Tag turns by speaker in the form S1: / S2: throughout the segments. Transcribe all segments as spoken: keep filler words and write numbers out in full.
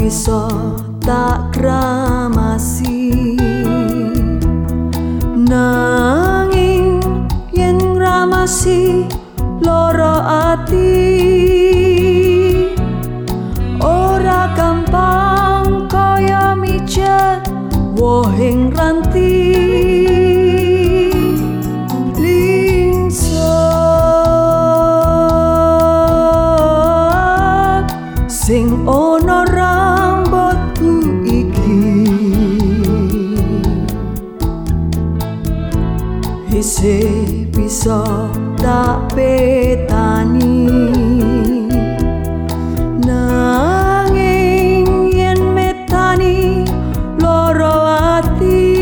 S1: bisa tak kramasi, nanging yen ngramasi lara ati ora gampang kaya mijet wohing ranti. Sing ono rambutku iki isih bisa tak petani, nanging yen metani loro ati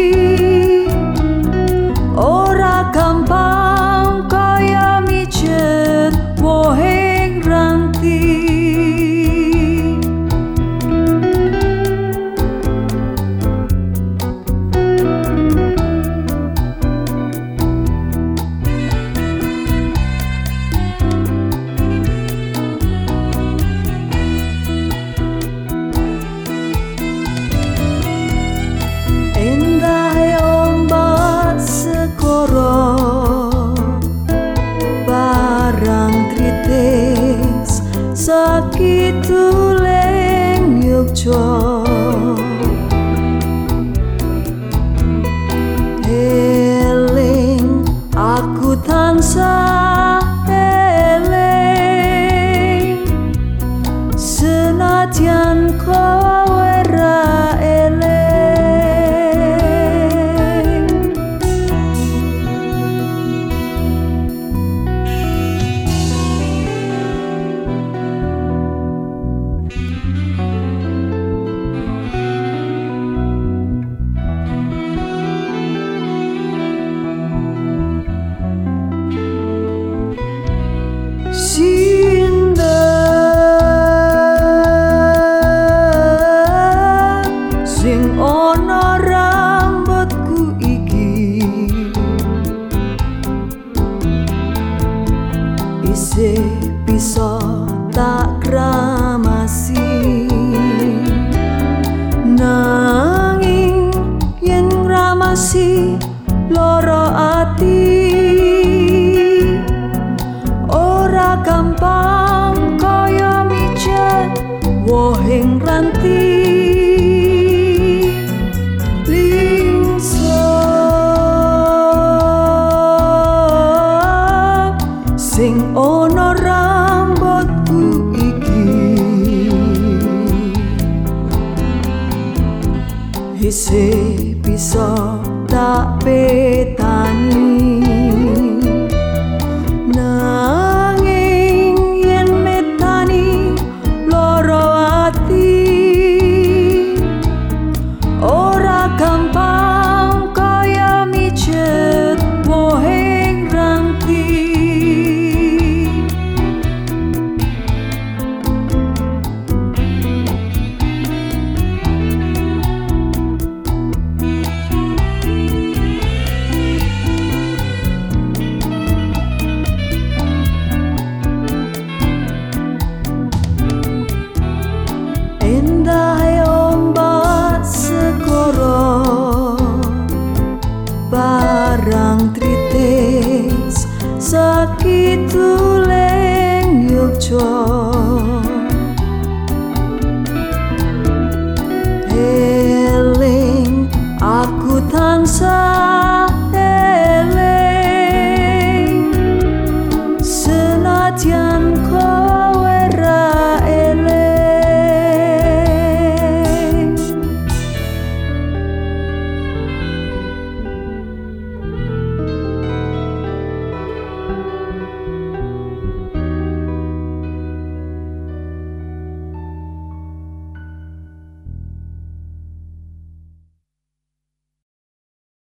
S1: ora gampang kaya mijet wohing ranti. Sakitu leng Yogya eling aku tansah eling senadyan kowe ra eling. Sinda sing ono rambutku iki isih bisa tak kramasi, nanging yen ngramasi lara ati gampang kaya mijet wohing ranti. Lingsa sing ono rambutku iki isih bisa tak pe